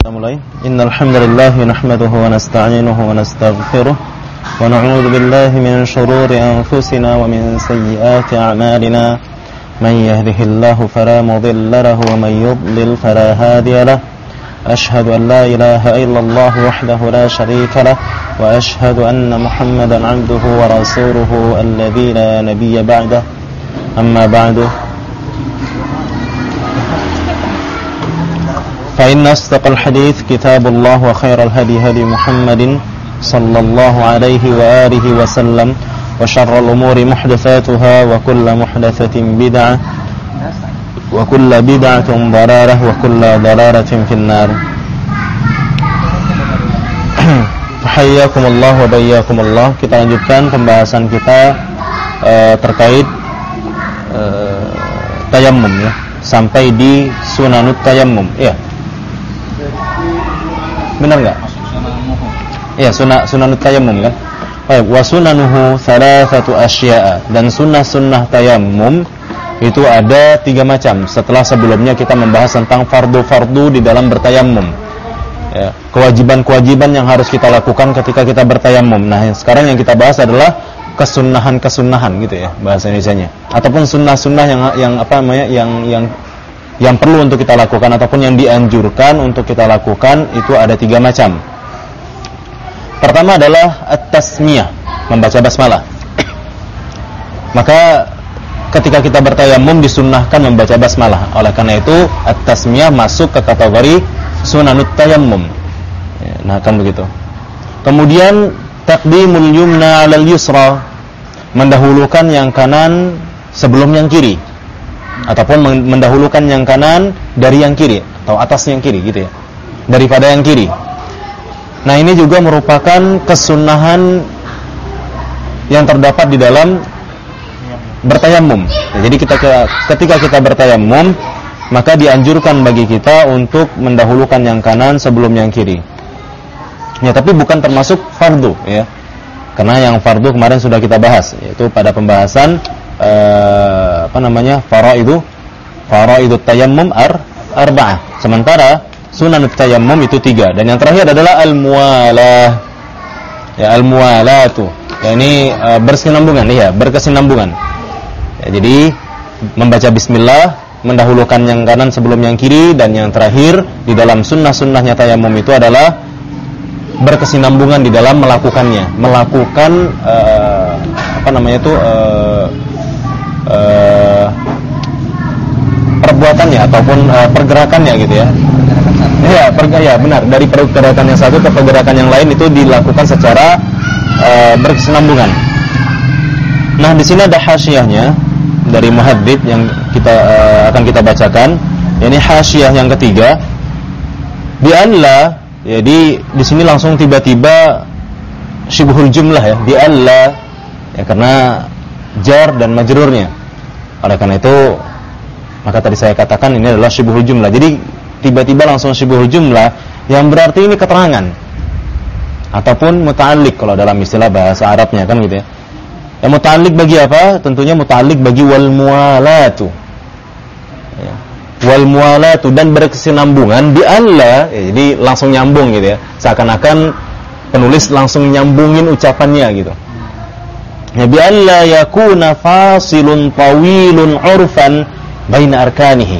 mulai. Innal hamdalillah nahmaduhu wa nasta'inuhu wa nastaghfiruh wa na'udzu billahi min shururi anfusina wa min sayyiati a'malina. Man yahdihillahu fala mudilla lahu wa man yudlil fala hadiya lahu. Ashhadu an la ilaha illallah wahdahu la sharika lahu wa ashhadu anna Muhammadan 'abduhu wa rasuluhu alladzi la nabiyya ba'dahu. Amma ba'du. فإن أصدق الحديث كتاب الله وخير الهدي هدي محمد صلى الله عليه وآله وسلم وشر الأمور محدثاتها وكل محدثة بدعة وكل بدعة ضلالة وكل ضلالة في النار. Hayyakumullah wa bayyakumullah. Kita lanjutkan pembahasan kita terkait tayammum ya, sampai di sunanut tayammum ya. Benar enggak? Iya, sunanut tayammum kan? Baik, wa sunanuhu thalathatu asya'a. Dan sunnah-sunnah tayammum itu ada 3 macam. Setelah sebelumnya kita membahas tentang fardu-fardu di dalam bertayammum. Ya, kewajiban-kewajiban yang harus kita lakukan ketika kita bertayammum. Nah, sekarang yang kita bahas adalah kesunnahan-kesunnahan gitu ya, bahasa Indonesianya. Ataupun sunnah-sunnah yang perlu untuk kita lakukan ataupun yang dianjurkan untuk kita lakukan itu ada 3 macam. Pertama adalah at-tasmiyah, membaca basmalah. Maka ketika kita bertayammum disunnahkan membaca basmalah. Oleh karena itu at-tasmiyah masuk ke kategori sunanut tayammum. Nah, kan begitu. Kemudian taqdimul yumna 'alal yusra, mendahulukan yang kanan sebelum yang kiri. Ataupun mendahulukan yang kanan dari yang kiri atau atas yang kiri gitu ya, daripada yang kiri. Nah, ini juga merupakan kesunahan yang terdapat di dalam bertayammum. Nah, jadi ketika kita bertayammum, maka dianjurkan bagi kita untuk mendahulukan yang kanan sebelum yang kiri. Ya, tapi bukan termasuk fardu ya. Karena yang fardu kemarin sudah kita bahas, yaitu pada pembahasan faraidut tayammum arba'ah. Sementara sunanut tayammum itu 3. Dan yang terakhir adalah al-muwalah. Ya, al-muwalatu. Ya, ini berkesinambungan ya, berkesinambungan. Ya, jadi membaca bismillah, mendahulukan yang kanan sebelum yang kiri, dan yang terakhir di dalam sunnah-sunnahnya tayammum itu adalah berkesinambungan di dalam melakukannya, melakukan perbuatannya ataupun pergerakannya gitu ya. Ya, benar. Dari pergerakan yang satu ke pergerakan yang lain itu dilakukan secara berkesinambungan. Nah, di sini ada hasyiyahnya dari muhadzib yang akan kita bacakan. Ini hasyiyah yang ketiga. Bi alla, jadi di sini langsung tiba-tiba syibhul jumlah ya, bi alla ya, karena jar dan majrurnya. Oleh karena itu maka tadi saya katakan ini adalah syibhul jumlah. Jadi tiba-tiba langsung syibhul jumlah yang berarti ini keterangan ataupun muta'alliq kalau dalam istilah bahasa Arabnya kan gitu ya. Yang muta'alliq bagi apa? Tentunya muta'alliq bagi wal muwalatu. Ya. Wal muwalatu, dan berkesinambungan di alla ya, jadi langsung nyambung gitu ya. Seakan-akan penulis langsung nyambungin ucapannya gitu. Ya, bi alla yakuna fasilun tawilun 'urfan baina arkanihi.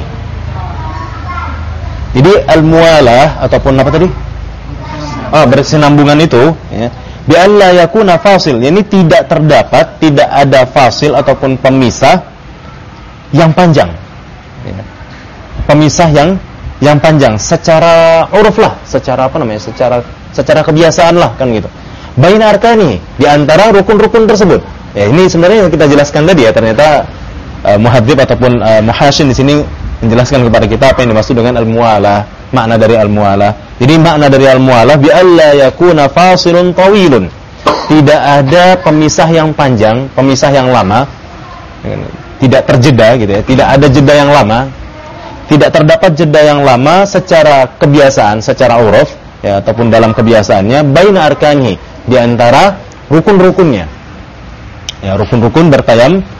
Jadi al-muwalah ataupun apa tadi? Berkesinambungan itu ya. Bi alla yakuna fasil, ini tidak ada fasil ataupun pemisah yang panjang. Ya. Pemisah yang panjang secara uruf lah, secara kebiasaan lah kan gitu. Baina arkani, di antara rukun-rukun tersebut. Ya, ini sebenarnya yang kita jelaskan tadi ya, ternyata muhadzib ataupun muhasyin di sini menjelaskan kepada kita apa yang dimaksud dengan al-muwalah, makna dari al-muwalah. Jadi makna dari al-muwalah bi alla yakuna fasilun tawilun. Tidak ada pemisah yang panjang, pemisah yang lama, tidak terjeda gitu ya, tidak ada jeda yang lama. Tidak terdapat jeda yang lama secara kebiasaan, secara uruf ya, ataupun dalam kebiasaannya baina arkanihi, di antara rukun-rukunnya. Ya, rukun-rukun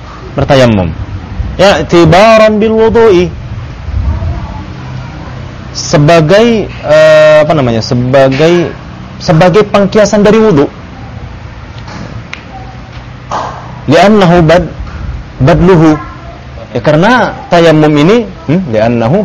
bertayammum. Ya, tibaran bil wudu'i. sebagai sebagai pengkiasan dari wudu. Li'annahu badluhu. Ya, karena tayammum ini li'annahu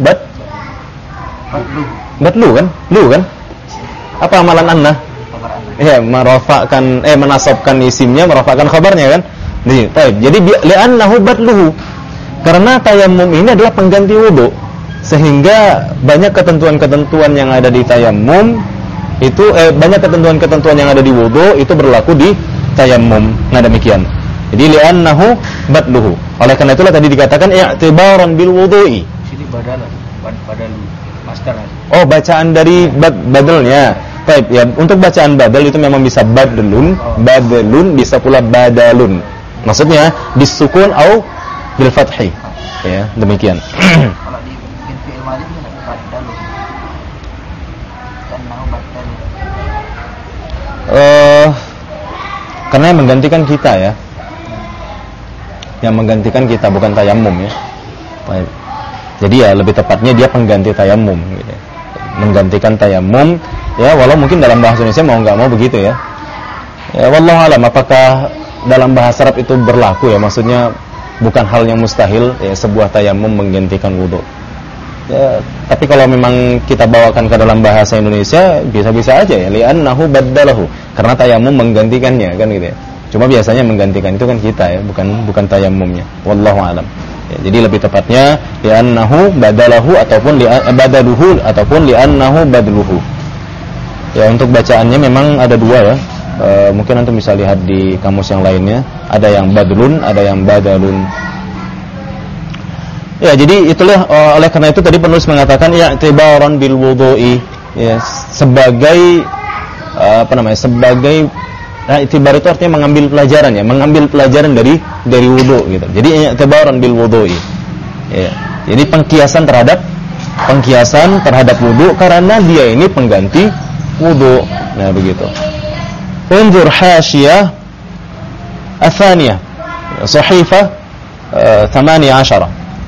badlu kan? Lu kan? Apa amalan anna? Ya, menasabkan isimnya, merafa'kan khabarnya kan? Nih, baik. Jadi li'annahu badluhu. Karena tayammum ini adalah pengganti wudu. Sehingga banyak ketentuan-ketentuan yang ada di tayammum itu banyak ketentuan-ketentuan yang ada di wudu itu berlaku di tayammum. Nah, demikian. Jadi li'annahu badluhu. Oleh karena itulah tadi dikatakan i'tibaran bil wudu'i. Sini badalu master. Oh, bacaan dari badalnya. Baik, ya, untuk bacaan badal itu memang bisa badalun, bisa pula badalun. Maksudnya bisukun au bil fathi. Ya, demikian. Kalau di fi'il madhi itu badalu. Li'annahu badalu. Karena yang menggantikan kita ya. Yang menggantikan kita bukan tayammum ya. Baik. Jadi ya lebih tepatnya dia pengganti tayammum gitu. Menggantikan tayammum ya, walau mungkin dalam bahasa Indonesia mau enggak mau begitu ya. Ya wallahu alam, apakah dalam bahasa Arab itu berlaku ya, maksudnya bukan hal yang mustahil ya sebuah tayammum menggantikan wudu. Ya, tapi kalau memang kita bawakan ke dalam bahasa Indonesia bisa-bisa aja ya, li'annahu baddalahu, karena tayammum menggantikannya kan gitu ya. Cuma biasanya menggantikan itu kan kita ya, bukan tayammumnya. Wallahu alam. Ya, jadi lebih tepatnya li'annahu badalahu ataupun badaluhu ataupun li'annahu badluhu. Ya, untuk bacaannya memang ada dua ya. Mungkin antum bisa lihat di kamus yang lainnya, ada yang badlun, ada yang badalun. Ya, jadi itulah oleh karena itu tadi penulis mengatakan i'tibaran bil wudu'i ya, sebagai sebagai i'tibar itu artinya mengambil pelajaran ya, mengambil pelajaran dari wudu gitu. Jadi i'tibaran bil wudu'i. Ya. Jadi pengkiasan terhadap wudu karena dia ini pengganti wudu. Nah, begitu. Unzur hasyiyah atsaniyah sahifah 18.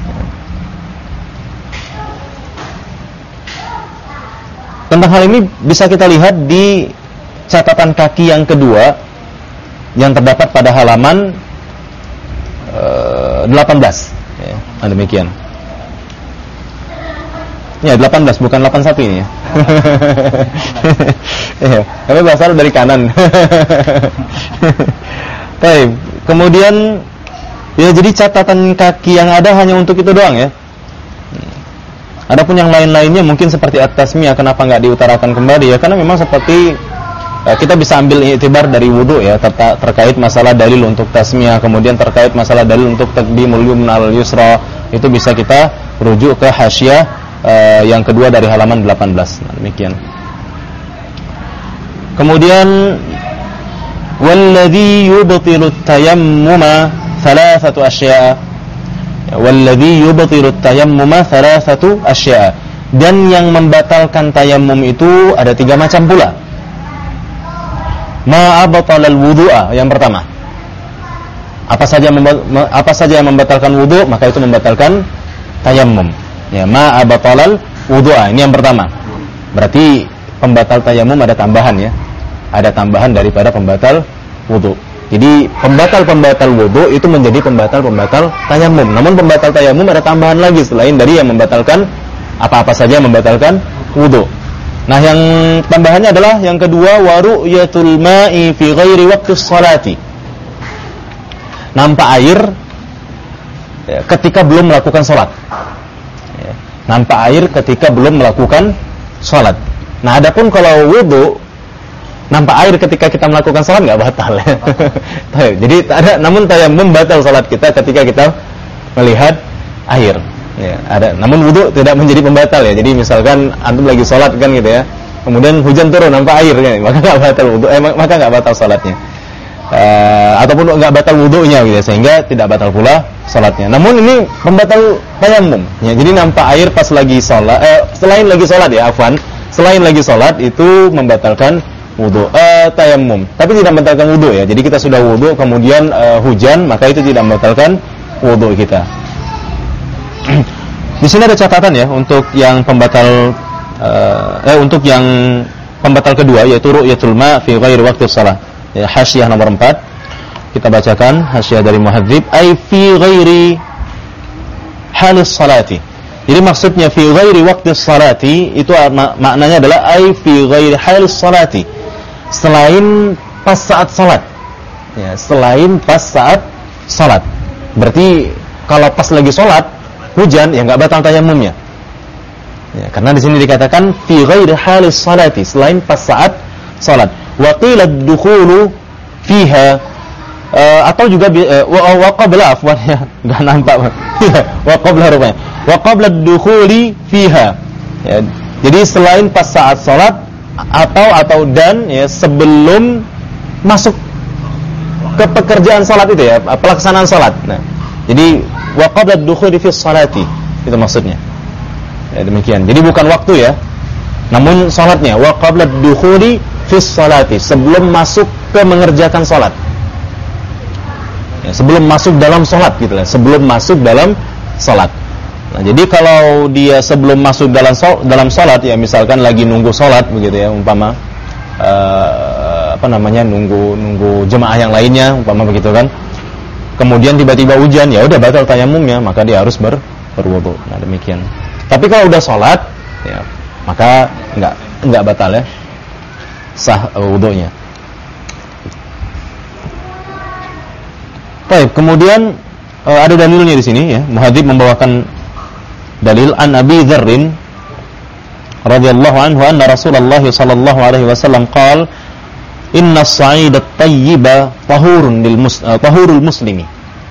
Tentang hal ini bisa kita lihat di catatan kaki yang kedua yang terdapat pada halaman 18 ya, demikian. Ya, 18 bukan 81 ini ya. Ya, tapi berasal dari kanan. Baik, kemudian ya jadi catatan kaki yang ada hanya untuk itu doang ya. Adapun yang lain-lainnya mungkin seperti at-tasmiyah, kenapa enggak diutarakan kembali ya? Karena memang seperti kita bisa ambil i'tibar dari wudu ya, terkait masalah dalil untuk tasmiyah, kemudian terkait masalah dalil untuk taqdimul yumna al yusra, itu bisa kita rujuk ke hasyiyah yang kedua dari halaman 18. Nah, demikian. Kemudian walladzi yubtilu at-tayammuma thalathatu asya'. Walladzi yubtilu at-tayammuma thalathatu asya'. Dan yang membatalkan tayammum itu ada 3 macam pula. Ma abtalal wudu'a, yang pertama. Apa saja yang membatalkan wudu, maka itu membatalkan tayammum. Ya, ma abtalal wudu'a, ini yang pertama. Berarti pembatal tayammum ada tambahan ya. Ada tambahan daripada pembatal wudu. Jadi pembatal wudu itu menjadi pembatal tayammum. Namun pembatal tayammum ada tambahan lagi selain dari yang membatalkan apa-apa saja yang membatalkan wudu. Nah, yang tambahannya adalah yang kedua, wa ru'yatul ma'i fi ghairi waqti sholati. Nampak air ya, ketika belum melakukan sholat. Ya, nampak air ketika belum melakukan sholat. Nah, adapun kalau wudu nampak air ketika kita melakukan sholat nggak batal ya. Jadi ada, namun tayammum batal sholat kita ketika kita melihat air. Ya, ada. Namun wudu tidak menjadi pembatal ya. Jadi misalkan antum lagi sholat kan gitu ya, kemudian hujan turun nampak air kan, maka nggak batal wudu, maka nggak batal sholatnya. Ataupun nggak batal wudunya gitu, sehingga tidak batal pula sholatnya. Namun ini pembatal tayammum. Ya, jadi nampak air pas lagi sholat, selain lagi sholat ya, selain lagi sholat itu membatalkan wudu, tayammum. Tapi tidak membatalkan wudu ya. Jadi kita sudah wudu kemudian hujan, maka itu tidak membatalkan wudu kita. Di sini ada catatan ya untuk yang pembatal untuk yang pembatal kedua yaitu ru'yatul ma fi ghairi waqti shalah. Ya, hasyiyah nomor 4. Kita bacakan hasyiyah dari Muhadzib, ai fi ghairi halis salati. Jadi maksudnya fi ghairi waqti salati itu maknanya adalah ai fi ghairi halis salati. Selain pas saat salat. Ya, selain pas saat salat. Berarti kalau pas lagi salat hujan ya enggak batal tayamumnya. Ya, karena di sini dikatakan fi ghairi halis salati, selain pas saat salat. Wa qila ad-dukhulu fiha, atau juga wa qabla, afwan ya, enggak nampak. Wa qabla rupanya. Wa qabla ad-dukhuli fiha. Ya, jadi selain pas saat salat atau dan ya sebelum masuk ke pekerjaan salat itu ya, pelaksanaan salat. Nah, jadi wa qabla ad-dukhuli fi sholati, itu maksudnya. Ya, demikian. Jadi bukan waktu ya, namun salatnya. Wa qabla ad-dukhuli fi sholati, sebelum masuk ke mengerjakan salat. Ya, sebelum masuk dalam salat gitu lah, sebelum masuk dalam salat. Nah, jadi kalau dia sebelum masuk dalam salat ya, misalkan lagi nunggu salat begitu ya, umpama nunggu jemaah yang lainnya umpama begitu kan. Kemudian tiba-tiba hujan, ya udah batal tayamumnya, maka dia harus berwudu. Nah, demikian. Tapi kalau udah sholat, ya maka enggak batal ya, sah wudunya. Baik, kemudian ada dalilnya di sini ya. Muhadzib membawakan dalil an Abi Dzarrin radhiyallahu anhu anna Rasulullah sallallahu alaihi wasallam qala inna as-sa'ida at-tayyiba tahurul muslimi.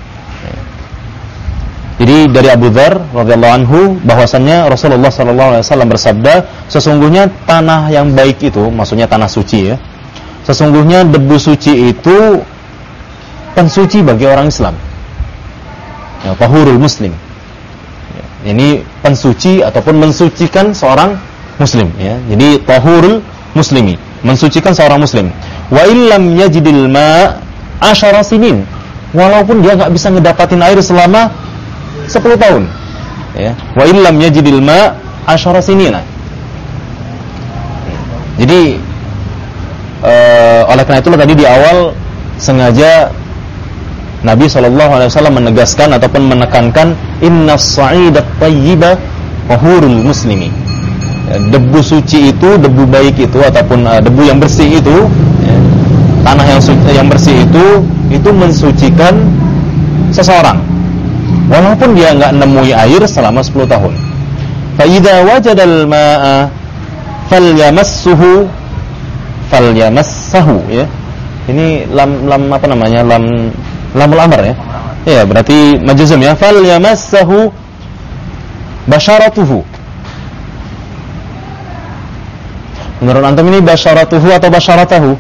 Jadi dari Abu Dzar radhiyallahu anhu bahwasannya Rasulullah sallallahu alaihi wasallam bersabda, sesungguhnya tanah yang baik itu, maksudnya tanah suci ya. Sesungguhnya debu suci itu pensuci bagi orang Islam. Ya, tahurul muslim. Ya, ini pensuci ataupun mensucikan seorang muslim ya. Jadi tahurul muslimi, mensucikan seorang muslim. Wa illam yajidil ma 10 sinin. Walaupun dia enggak bisa ngedapatin air selama 10 tahun ya. Wa illam yajidil ma 10 sinina. Jadi oleh karena itulah tadi di awal sengaja Nabi SAW menegaskan ataupun menekankan innas sa'idat tayyiba tahurul muslimi. Debu suci itu, debu baik itu ataupun debu yang bersih itu ya, tanah yang bersih itu mensucikan seseorang walaupun dia enggak nemui air selama 10 tahun. Fa idza wajadal ma'a falyamassahu ya. Ini lamul amr ya. Ya, berarti majzum ya. Falyamassahu basyaratuhu. Menurut antum ini basyaratuhu atau basyaratahu?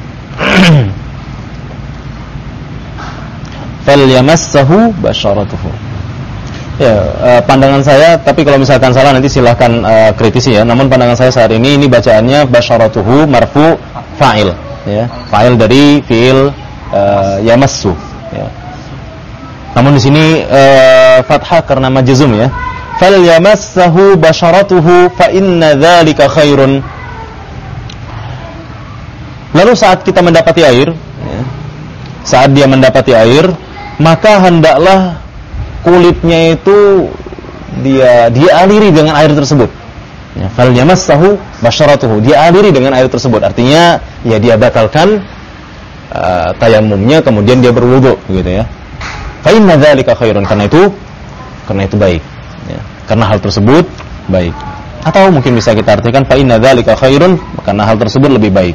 Falyamassahu basyaratuhu. Ya, pandangan saya, tapi kalau misalkan salah nanti silahkan kritisi ya. Namun pandangan saya saat ini bacaannya basyaratuhu marfu fa'il ya. Fa'il dari fi'il yamassu ya. Namun di sini fathah karena majzum ya. Falyamassahu basyaratuhu fa inna dzalika khairun. Lalu saat kita mendapati air ya, saat dia mendapati air, maka hendaklah kulitnya itu dia aliri dengan air tersebut ya. Falyamassahu basyaratuhu, dia aliri dengan air tersebut, artinya ya dia batalkan tayamumnya, kemudian dia berwudu begitu ya. Fa inna dzalika khairun, karena itu baik ya. Karena hal tersebut baik. Atau mungkin bisa kita artikan fa inna dzalika khairun, karena hal tersebut lebih baik.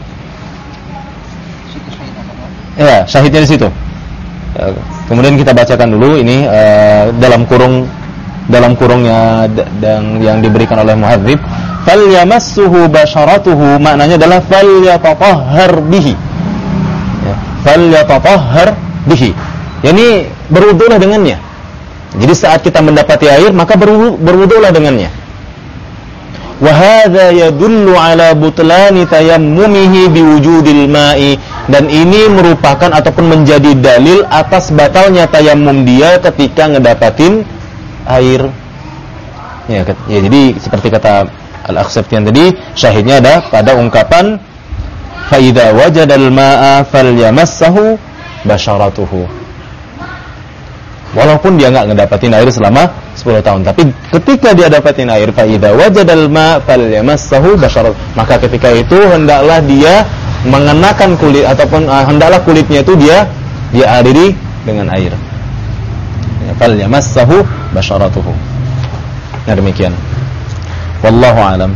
Ya, syahidnya di situ. Ya, kemudian kita bacakan dulu ini dalam kurungnya yang diberikan oleh muhadzib. Falyamassuhu basyaratuhu, maknanya adalah falyatatahhar bihi. Ya, falyatatahhar bihi. Yani berwudulah dengannya. Jadi saat kita mendapati air, maka berwudulah dengannya. Wa hadza yadullu ala butlani tayammumihi biwujudil ma'i, dan ini merupakan ataupun menjadi dalil atas batalnya tayamum dia ketika ngedapatin air. Ya, jadi seperti kata Al-Akhsaftian tadi syahidnya ada pada ungkapan fa idza wajadal ma'a falyamassahu basharatuhu. Walaupun dia enggak ngedapatin air selama 10 tahun, tapi ketika dia dapatin air fa idza wajadal ma'a falyamassahu basharatuhu, maka ketika itu hendaklah dia mengenakan kulit ataupun hendaklah kulitnya itu dia aliri dengan air. Ya, falyamassahu basharatuhu. Nah, demikian. Wallahu a'lam.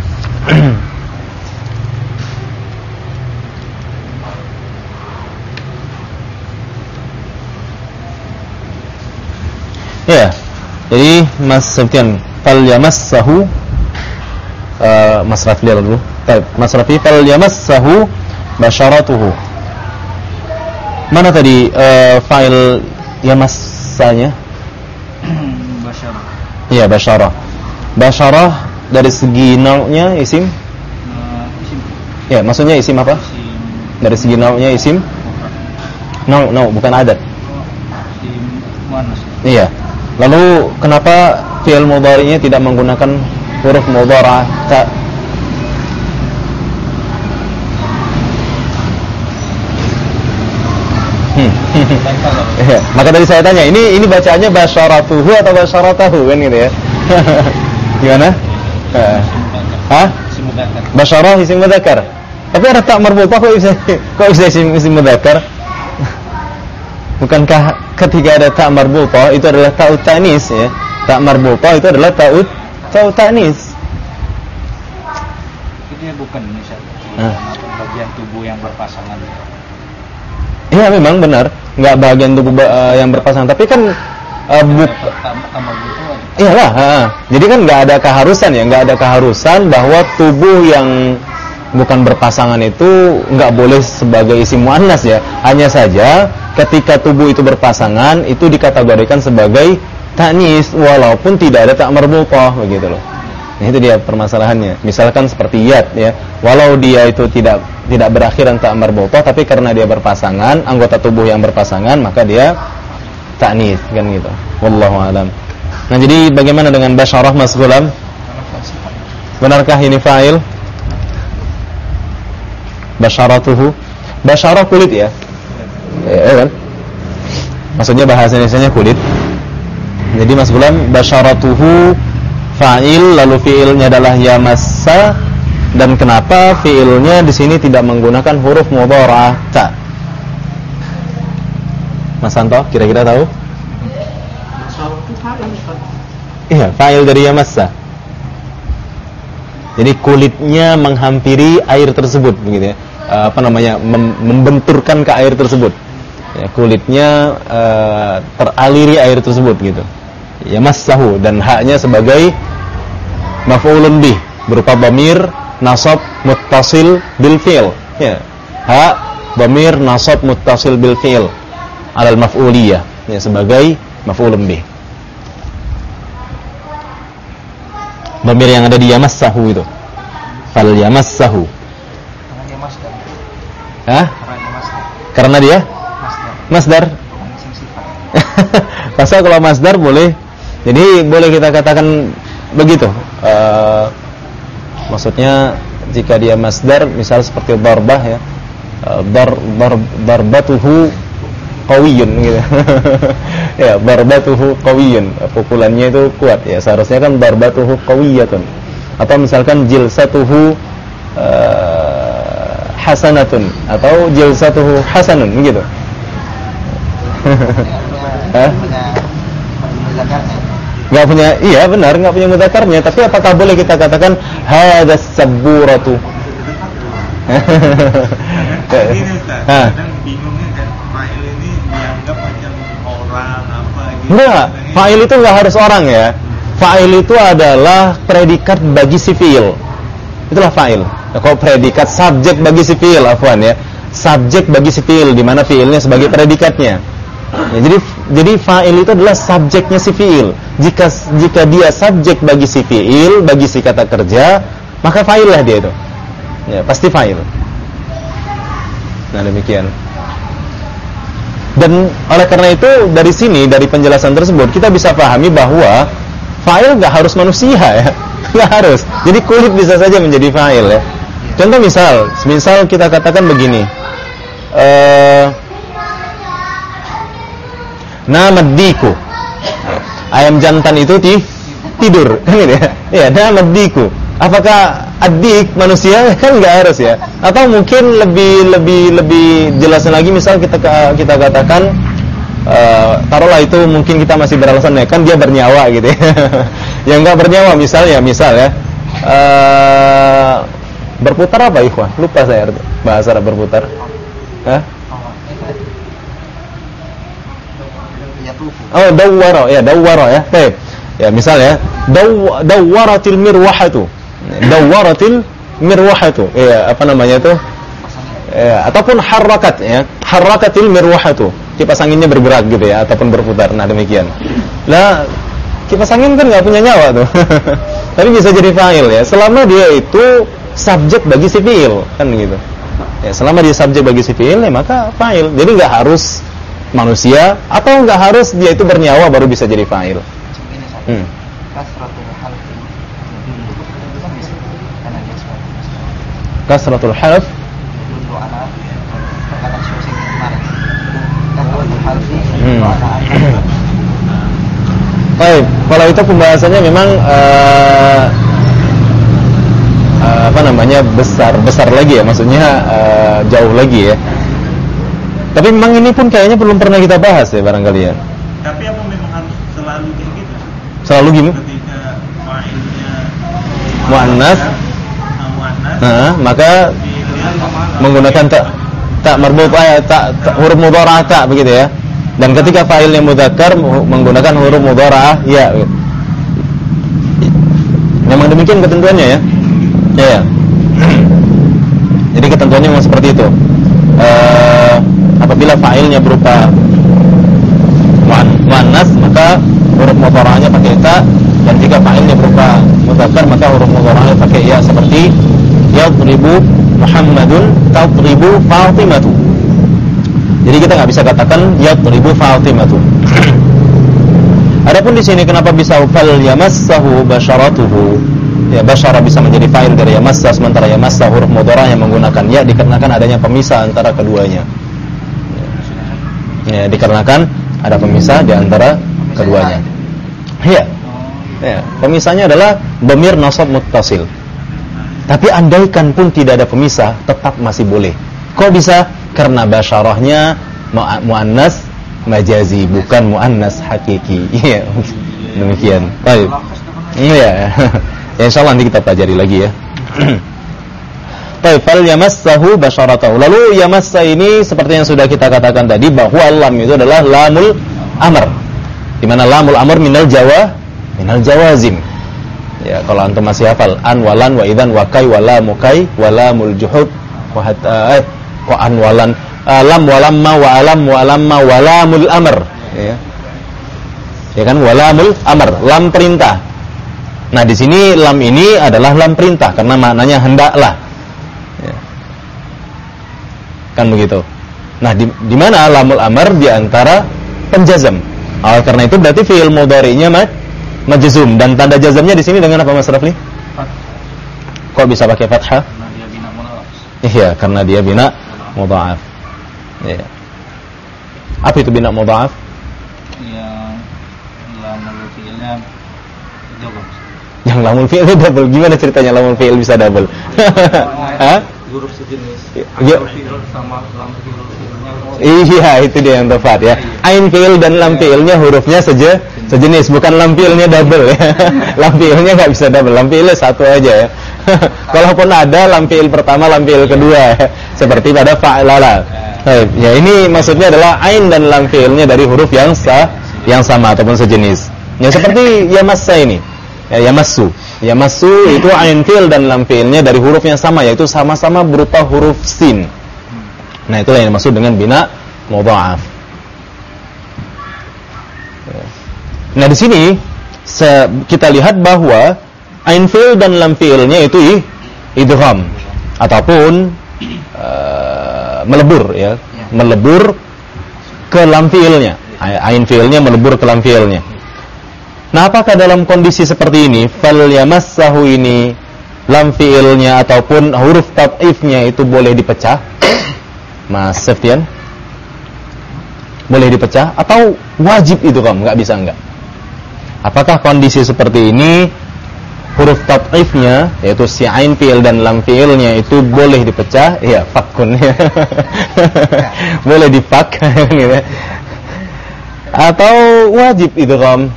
Ya, jadi Mas Sufyan falyamassahu Mas Rafi dulu. Mas Rafi falyamassahu basharatuhu. Mana tadi fa'il yamassanya? Basyarah. Iya, basyarah. Basyarah dari segi nau'nya isim? Isim. Ya, maksudnya isim apa? Isim. Dari segi nau'nya isim? Nau, bukan adat. Isim muannas. Iya. Lalu kenapa fi'il mudhari'nya tidak menggunakan huruf mudhara'ah ta? Maka tadi saya tanya, ini bacaannya basyaratuhu atau basyaratahu kan gitu ya? Gimana? Hah? Basyarah isim mudzakkar. Tapi ada tak marbutah kok bisa isim mudzakkar? Bukankah ketika ada tak marbutah itu adalah ta'ut ta'nis ya? Tak marbutah itu adalah ta'ut ta'nis. Ini bukan misalnya bagian tubuh yang berpasangan. Iya memang benar, nggak bagian tubuh yang berpasangan, tapi kan iyalah, jadi kan nggak ada keharusan ya, nggak ada keharusan bahwa tubuh yang bukan berpasangan itu nggak boleh sebagai isim muannas ya. Hanya saja ketika tubuh itu berpasangan itu dikategorikan sebagai ta'nis walaupun tidak ada tak marbutah begitu loh. Nah, itu dia permasalahannya. Misalkan seperti yad ya, walau dia itu tidak berakhiran tak marbutah, tapi karena dia berpasangan, anggota tubuh yang berpasangan, maka dia ta'nis kan gitu. Wallahu a'lam. Nah, jadi bagaimana dengan basyarah Mas Gulam? Benarkah ini fa'il? Basyaratuhu. Basyarah kulit ya? Kan? Maksudnya bahasa Indonesianya kulit. Jadi Mas Gulam, basyaratuhu fa'il, lalu fi'ilnya adalah yamassa, dan kenapa fi'ilnya di sini tidak menggunakan huruf mudhara'ah ta? Mas Santo, kira-kira tahu? Iya, fa'il dari yamassa. Jadi kulitnya menghampiri air tersebut begitu ya. Membenturkan ke air tersebut. Ya, kulitnya teraliri air tersebut gitu. Yamassahu, dan haknya sebagai maf'ulun bih berupa dhamir nasab muttasil bil fi'l ya, hak dhamir nasab muttasil bil fi'l alal maf'uliyah ya, sebagai maf'ulun bih. Dhamir yang ada di yamassahu itu fal yamassahu karena dia masdar. Pasal kalau masdar boleh, jadi boleh kita katakan begitu. Maksudnya jika dia masdar, misal seperti darbah ya, darbatuhu qawiyyun gitu. Ya, darbatuhu qawiyyun, pukulannya itu kuat ya. Seharusnya kan darbatuhu qawiyyatun. Atau misalkan jilsatuhu hasanatun atau jilsatuhu hasanun begitu. Nggak punya, iya benar, nggak punya mudzakarnya. Tapi apakah boleh kita katakan hadas sabburatu? Ini Ustaz, kadang bingungnya kan fa'il ini dianggap macam orang apa gitu. Enggak, fa'il itu nggak harus orang ya. Fa'il itu adalah predikat bagi si fi'il. Itulah fa'il. Nah, kalau predikat subjek bagi si fi'il, afwan ya. Subjek bagi si fi'il, di mana fi'ilnya sebagai predikatnya. Ya, jadi fa'il itu adalah subjeknya si fi'il. Jika dia subjek bagi si fi'il, bagi si kata kerja, maka fa'il lah dia itu. Ya, pasti fa'il. Nah, demikian. Dan oleh karena itu dari sini, dari penjelasan tersebut kita bisa pahami bahwa fa'il enggak harus manusia ya. Nggak harus. Jadi kulit bisa saja menjadi fa'il ya. Contoh misal kita katakan begini. Namadiku. Ayam jantan itu tidur, kan gitu ya? Ya, namadiku. Apakah adik manusia? Kan nggak harus ya. Atau mungkin lebih jelasnya lagi, misal kita katakan taruhlah itu mungkin kita masih beralasan ya, kan dia bernyawa gitu ya. Yang nggak bernyawa misal ya, berputar apa ikhwan? Lupa saya bahasa Arab berputar. Hah? Oh, dawwara ya. Baik. Ya, misal ya, dawwaratil mirwahatu. Dawwaratil mirwahatu. Ya, apa namanya itu? Ya, ataupun harakat ya. Harakatil mirwahatu. Kipas anginnya bergerak gitu ya, ataupun berputar. Nah, demikian. Lah, kipas angin kan enggak punya nyawa tuh. Tapi bisa jadi fa'il ya, selama dia itu subjek bagi si fi'il, kan gitu. Ya, selama dia subjek bagi si fi'il ya maka fa'il. Jadi enggak harus manusia atau enggak harus dia itu bernyawa baru bisa jadi fa'il. Kasratul harf Baik, kalau itu pembahasannya memang besar lagi ya, maksudnya jauh lagi ya. Tapi memang ini pun kayaknya belum pernah kita bahas ya barangkali ya. Tapi apa memang harus selalu kayak gitu? Selalu gimana? Ketika fa'ilnya muannas, maka menggunakan tak marbut huruf mudhara'ah tak begitu ya. Dan ketika fa'ilnya mudzakkar menggunakan huruf mudhara'ah ya. Memang demikian ketentuannya ya. Ya. Jadi ketentuannya memang seperti itu. Apabila fa'ilnya berupa muannas maka huruf mudhara'ahnya pakai ta, dan jika fa'ilnya berupa mudzakkar maka huruf mudhara'ahnya pakai ya, seperti yadribu Muhammadun tadribu Fatimatu. Jadi kita nggak bisa katakan yadribu Fatimatu. Adapun di sini kenapa bisa fal yamassahu basharatuhu? Ya, basyara bisa menjadi fa'il dari yamassa, sementara yamassa huruf mudhara'ah yang menggunakan ya dikarenakan adanya pemisah antara keduanya. Ya, dikarenakan ada pemisah di antara keduanya. Iya. Ya, pemisahnya adalah dhamir nasab muttasil. Tapi andaikan pun tidak ada pemisah, tetap masih boleh. Kok bisa? Karena basyarahnya muannas majazi, bukan muannas hakiki. Iya. Demikian. Baik. Iya. Ya, insyaallah nanti kita pelajari lagi ya. Baik, fal yamassahu basyaratahu. Lalu yamassa ini seperti yang sudah kita katakan tadi bahwa lam itu adalah lamul amr. Di mana lamul amr minal jawazim. Ya, kalau antum masih hafal an walan wa idan wa kai wala mukai wala muljuhud wa hatta wa an walan lam walamma wa alam wa alamma walamul amr, ya. Ya kan, walamul amr, lam perintah. Nah, di sini lam ini adalah lam perintah karena maknanya hendaklah. Ya. Kan begitu. Nah, di mana lamul amr di antara penjazam. Karena itu berarti fi'il mudhari'nya majzum, dan tanda jazamnya di sini dengan apa Mas Rafli? Kok bisa pakai fathah? Karena dia bina mudha'af. Iya, karena dia bina mudha'af. Iya. Apa itu bina mudha'af? Yang lamul fi'ilnya double. Yang lamul fi'ilnya double. Gimana ceritanya lamul fi'il bisa double? Hah? Huruf sejenis. Ya. Fi'il sama lam fi'ilnya. Iya, itu dia yang tepat ya. Ain fi'il dan lam fi'ilnya hurufnya sejenis, bukan lam fi'ilnya double ya. Lam fi'ilnya enggak bisa double, lam fi'ilnya satu aja ya. Kalaupun ada lam fi'il pertama, lam fi'il kedua ya. Seperti pada fa'lala. Ya, ini maksudnya adalah ain dan lam fi'ilnya dari huruf yang sama ataupun sejenis. Ya, seperti yamassa ini. Ya, yamassu. Yamassu itu ain fi'il dan lam fi'ilnya dari huruf yang sama, yaitu sama-sama berupa huruf sin. Nah, itulah yang dimaksud dengan bina mudha'af. Nah, di sini kita lihat bahwa ain fi'il dan lam fi'ilnya itu idgham ataupun melebur ya, melebur ke lam fi'ilnya. Ain fi'ilnya melebur ke lam fi'ilnya. Nah, apakah dalam kondisi seperti ini falyamassahu ini lam fi'ilnya ataupun huruf tad'ifnya itu boleh dipecah? Mas Seftian, boleh dipecah atau wajib itu kamu nggak bisa enggak? Apakah kondisi seperti ini huruf tad'ifnya yaitu si ain fi'il dan lam fi'ilnya itu boleh dipecah? Iya, fakun. Boleh difak gitu. Atau wajib itu kamu?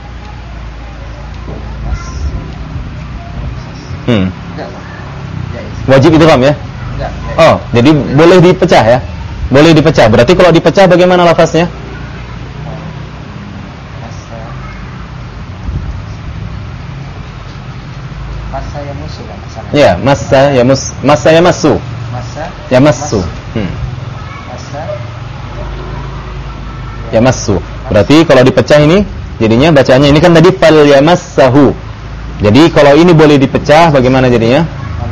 Wajib itu kamu ya? Oh, jadi boleh dipecah ya? Boleh dipecah. Berarti kalau dipecah bagaimana lafaznya? Masa yamusu kan? Ya, masa yamassu. Masa Yamassu. Masa Yamassu. Berarti kalau dipecah ini jadinya bacaannya ini kan tadi fal yamassahu. Jadi kalau ini boleh dipecah bagaimana jadinya?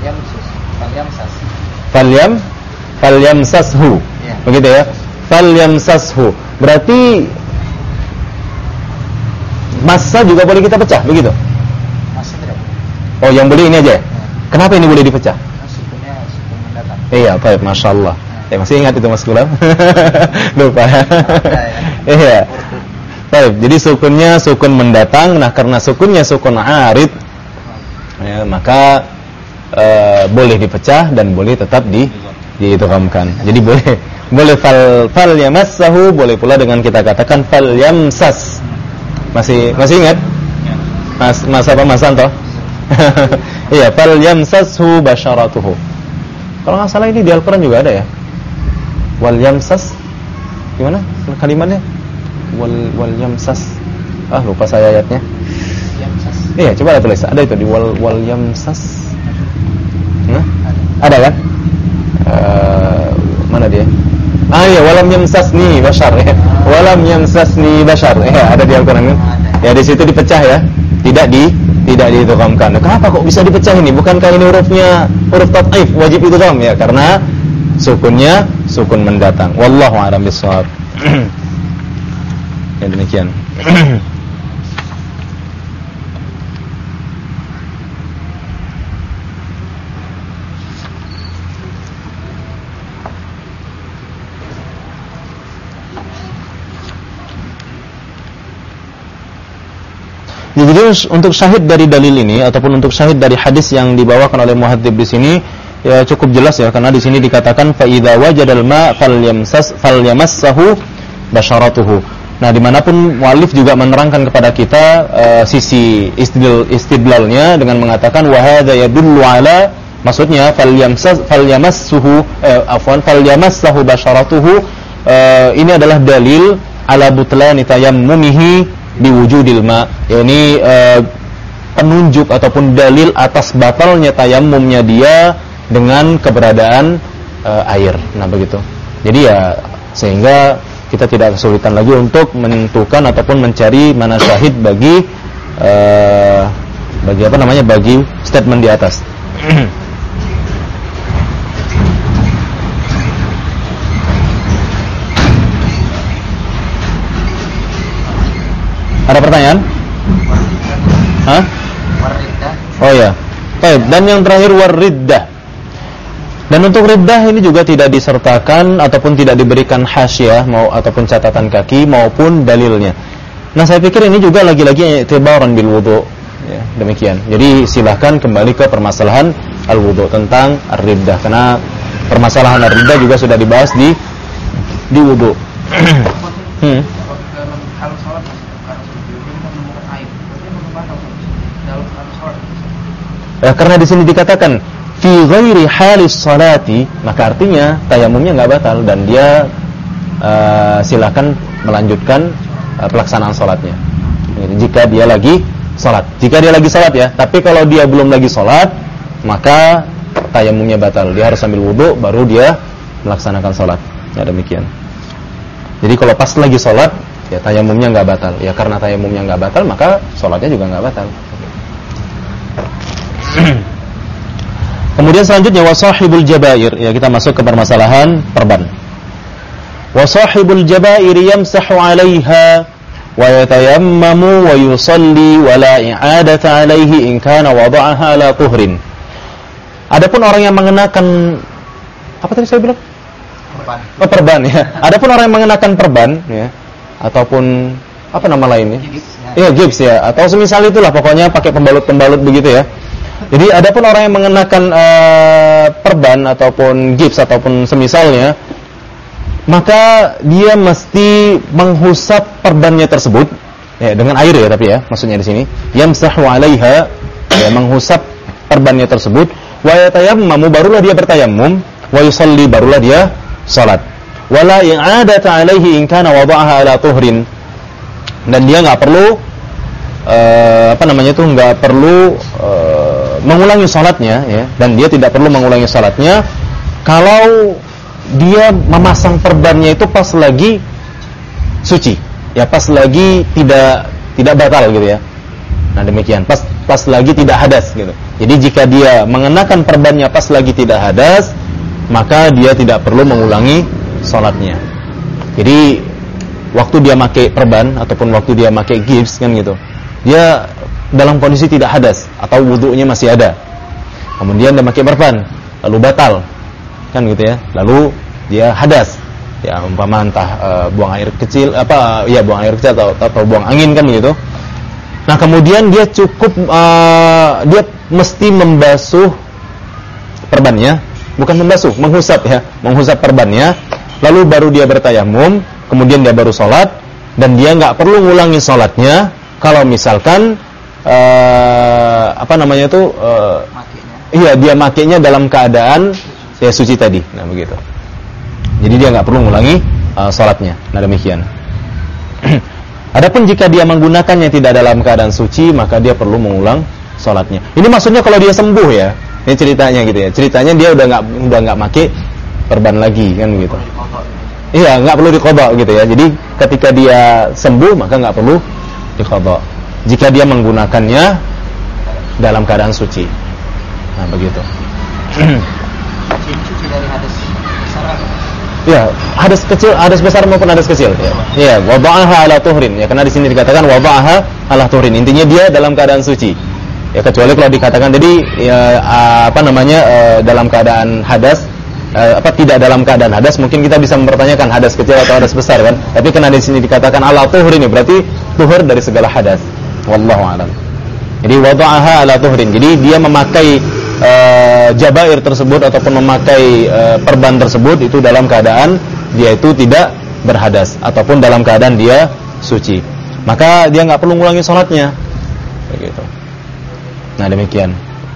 Falyamsashu. Ya. Begitu ya? Falyamsashu. Berarti massa juga boleh kita pecah, begitu? Masa tidak boleh. Oh, yang boleh ini aja ya? Kenapa ini boleh dipecah? Sukunya sukun mendatang. Iya, baik, Masya Allah. Masih ingat itu Mas Gulam? Lupa. Iya. Baik, jadi sukunnya sukun mendatang. Nah, karena sukunnya sukun arid, ya, maka boleh dipecah dan boleh tetap diidghamkan. Jadi boleh fal yamassahu, boleh pula dengan kita katakan fal yamsas. Masih ingat? Mas apa Mas Santo? Iya, fal yamsashu basharatuhu. Kalau nggak salah ini di Al-Qur'an juga ada ya. Wal yamsas. Gimana kalimatnya? Wal yamsas. Lupa saya ayatnya. Yamsas. Iya, coba tulis. Ada itu di wal yamsas. Nah, ada kan? Mana dia? Iya, walam yamsasni bashar ya. Walam yamsasni bashar. Ya, ada di Al-Qur'an kan? Ya, di situ dipecah ya. Tidak diidghamkan. Nah, kenapa kok bisa dipecah ini? Bukankah ini huruf tad'if, wajib idgham ya? Karena sukunnya sukun mendatang. Wallahu a'lam bishawab. Ya, demikian. Jadi untuk syahid dari dalil ini ataupun untuk syahid dari hadis yang dibawakan oleh muhadzib di sini ya cukup jelas ya, karena di sini dikatakan fa idza wajadal ma falyamassahu basharatuhu. Nah, dimanapun muallif juga menerangkan kepada kita sisi istidlalnya dengan mengatakan wa hadza yadullu ala, maksudnya falyamassahu basharatuhu, ini adalah dalil ala butlani tayammumihi biwujudil ma, yakni penunjuk ataupun dalil atas batalnya tayammumnya dia dengan keberadaan air. Nah, begitu. Jadi ya sehingga kita tidak kesulitan lagi untuk menentukan ataupun mencari mana syahid bagi bagi statement di atas. Ada pertanyaan? Hah? Wariddah. Oh ya. Baik, dan yang terakhir wariddah. Dan untuk riddah ini juga tidak disertakan ataupun tidak diberikan hasyiah ataupun catatan kaki maupun dalilnya. Nah, saya pikir ini juga lagi-lagi i'tibaran bil wudu. Ya, demikian. Jadi silahkan kembali ke permasalahan al-wudu tentang ar-riddah, karena permasalahan ar-riddah juga sudah dibahas di wudu. Ya, karena di sini dikatakan fi ghairi halis salati, maka artinya tayamumnya enggak batal dan dia silakan melanjutkan pelaksanaan salatnya. Jika dia lagi salat. Jika dia lagi salat ya, tapi kalau dia belum lagi salat, maka tayamumnya batal. Dia harus ambil wudu baru dia melaksanakan salat. Ya, demikian. Jadi kalau pas lagi salat, ya tayamumnya enggak batal. Ya karena tayamumnya enggak batal, maka salatnya juga enggak batal. Kemudian selanjutnya wasahibul jabair, ya kita masuk ke permasalahan perban. Wasahibul jabair yamsahu 'alaiha wa yatayammamu wa yusalli wa la i'adata alaihi in kana wada'aha ala tuhrin. Adapun orang yang mengenakan apa tadi saya bilang? Perban. Oh, perban ya. Adapun orang yang mengenakan perban ya ataupun apa nama lainnya? Iya, gips ya, atau semisal itulah pokoknya pakai pembalut-pembalut begitu ya. Jadi adapun orang yang mengenakan perban ataupun gips ataupun semisalnya, maka dia mesti menghusap perbannya tersebut ya dengan air ya, tapi ya maksudnya di sini yamsahu 'alaiha ya, menghusap perbannya tersebut, wa yatayammamu, barulah dia bertayamum, wa yusalli, barulah dia salat, wala i'adata 'alaihi in kana wada'aha ala tuhrin, dan dia enggak perlu enggak perlu mengulangi salatnya ya, dan dia tidak perlu mengulangi salatnya kalau dia memasang perbannya itu pas lagi suci ya, pas lagi tidak batal gitu ya. Nah demikian, pas lagi tidak hadas gitu. Jadi jika dia mengenakan perbannya pas lagi tidak hadas, maka dia tidak perlu mengulangi salatnya. Jadi waktu dia pakai perban ataupun waktu dia pakai gips kan gitu, dia dalam kondisi tidak hadas atau wudunya masih ada, kemudian dia pakai perban lalu batal kan gitu ya, lalu dia hadas ya, umpama entah buang air kecil buang air kecil atau buang angin kan gitu. Nah kemudian dia cukup dia mesti membasuh perbannya, bukan membasuh, menghusap ya, menghusap perbannya, lalu baru dia bertayamum, kemudian dia baru sholat, dan dia nggak perlu ngulangi sholatnya kalau misalkan dia makainya dalam keadaan ya suci tadi. Nah begitu. Jadi dia nggak perlu ngulangi sholatnya. Nah demikian. Adapun jika dia menggunakannya tidak dalam keadaan suci, maka dia perlu mengulang sholatnya. Ini maksudnya kalau dia sembuh ya. Ini ceritanya gitu ya. Ceritanya dia udah nggak pakai perban lagi kan gitu. Iya, nggak perlu diqadha gitu ya. Jadi ketika dia sembuh maka nggak perlu diqadha jika dia menggunakannya dalam keadaan suci. Nah begitu. Suci dari hadas besar atau? Ya, hadas kecil, hadas besar maupun hadas kecil. Ya, wada'aha ala tuhrin. Ya, karena di sini dikatakan wada'aha ala tuhrin. Intinya dia dalam keadaan suci. Ya, kecuali kalau dikatakan tadi ya dalam keadaan hadas, tidak dalam keadaan hadas, mungkin kita bisa mempertanyakan hadas kecil atau hadas besar kan. Tapi karena di sini dikatakan ala tuhrin, berarti tuhur dari segala hadas. Wallahu a'lam. Jadi wada'aha ala tuhrin. Jadi dia memakai jabair tersebut ataupun memakai perban tersebut itu dalam keadaan dia itu tidak berhadas ataupun dalam keadaan dia suci, maka dia nggak perlu ngulangi sholatnya begitu. Nah demikian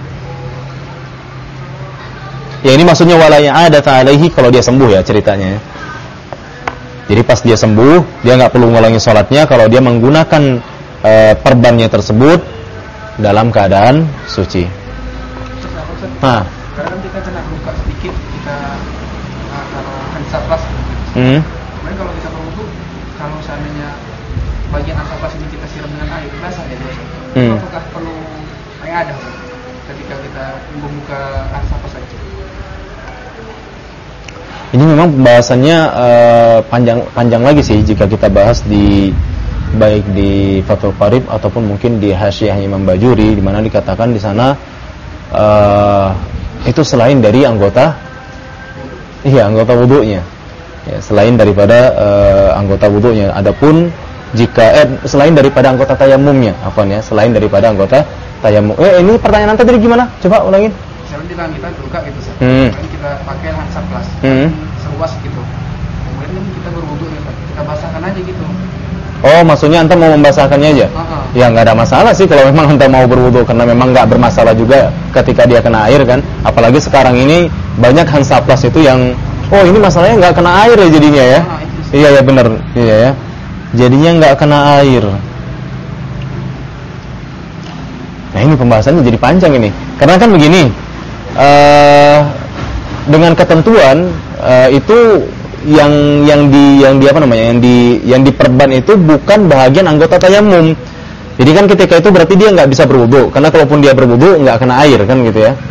ya, ini maksudnya wala i'adata alaihi kalau dia sembuh ya ceritanya. Jadi pas dia sembuh dia nggak perlu ngulangi sholatnya kalau dia menggunakan perbannya tersebut dalam keadaan suci. Karena kan kita kena luka sedikit kita kalau ansaplas kemudian kalau kita berwudu, kalau seandainya bagian ansaplas ini kita siram dengan air basah ya biasa, apakah perlu ada ketika kita membuka ansaplas saja? Ini memang pembahasannya panjang lagi sih jika kita bahas baik di Fathul Qarib ataupun mungkin di Hasyiah Imam Bajuri, di mana dikatakan di sana itu selain dari anggota wudunya ya, selain daripada anggota wudunya. Adapun jika selain daripada anggota tayamumnya, selain daripada anggota tayamum. Ini pertanyaan tadi gimana? Coba ulangin. Misalnya kita luka gitu, kemudian kita pakai handsaplas seluas gitu, kemudian kita berwudu ya, kita basahkan aja gitu. Oh, maksudnya anda mau membasahkannya aja? Ya nggak ada masalah sih kalau memang anda mau berwudu, karena memang nggak bermasalah juga ketika dia kena air kan. Apalagi sekarang ini banyak handsaplas itu yang ini masalahnya nggak kena air ya jadinya ya. Iya ya benar, iya ya. Jadinya nggak kena air. Nah ini pembahasannya jadi panjang ini, karena kan begini, dengan ketentuan itu yang di perban itu bukan bahagian anggota tayamum. Jadi kan ketika itu berarti dia nggak bisa berwudu, karena kalaupun dia berwudu nggak kena air kan gitu ya.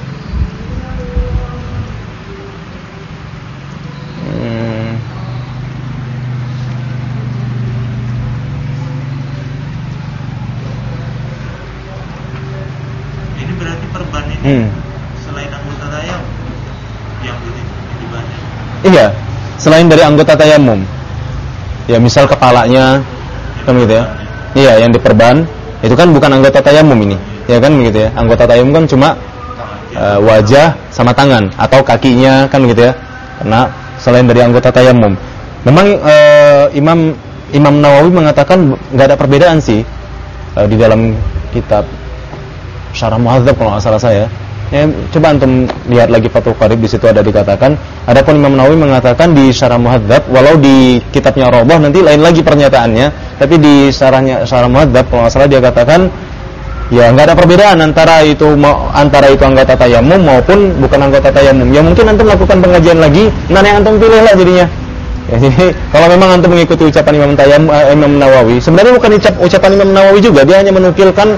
Iya, selain dari anggota tayamum. Ya, misal kepalanya kan gitu ya. Iya, yang diperban itu kan bukan anggota tayamum ini. Ya kan gitu ya. Anggota tayamum kan cuma wajah sama tangan atau kakinya kan gitu ya. Karena selain dari anggota tayamum. Memang Imam Nawawi mengatakan enggak ada perbedaan sih di dalam kitab Syarah Muhadzab kalau enggak salah saya. Ya, coba antum lihat lagi Fathul Qarib, di situ ada dikatakan. Adapun Imam Nawawi mengatakan di Syarah Muhadzab, walau di kitabnya Rawdah nanti lain lagi pernyataannya, tapi di Syarah Muhadzab kalau enggak salah dia katakan ya enggak ada perbedaan antara itu anggota tayamum maupun bukan anggota tayamum. Ya mungkin antum lakukan pengajian lagi, nanti yang antum pilih lah jadinya. Ya, jadi kalau memang antum mengikuti ucapan Imam Nawawi, sebenarnya bukan ucapan Imam Nawawi juga, dia hanya menukilkan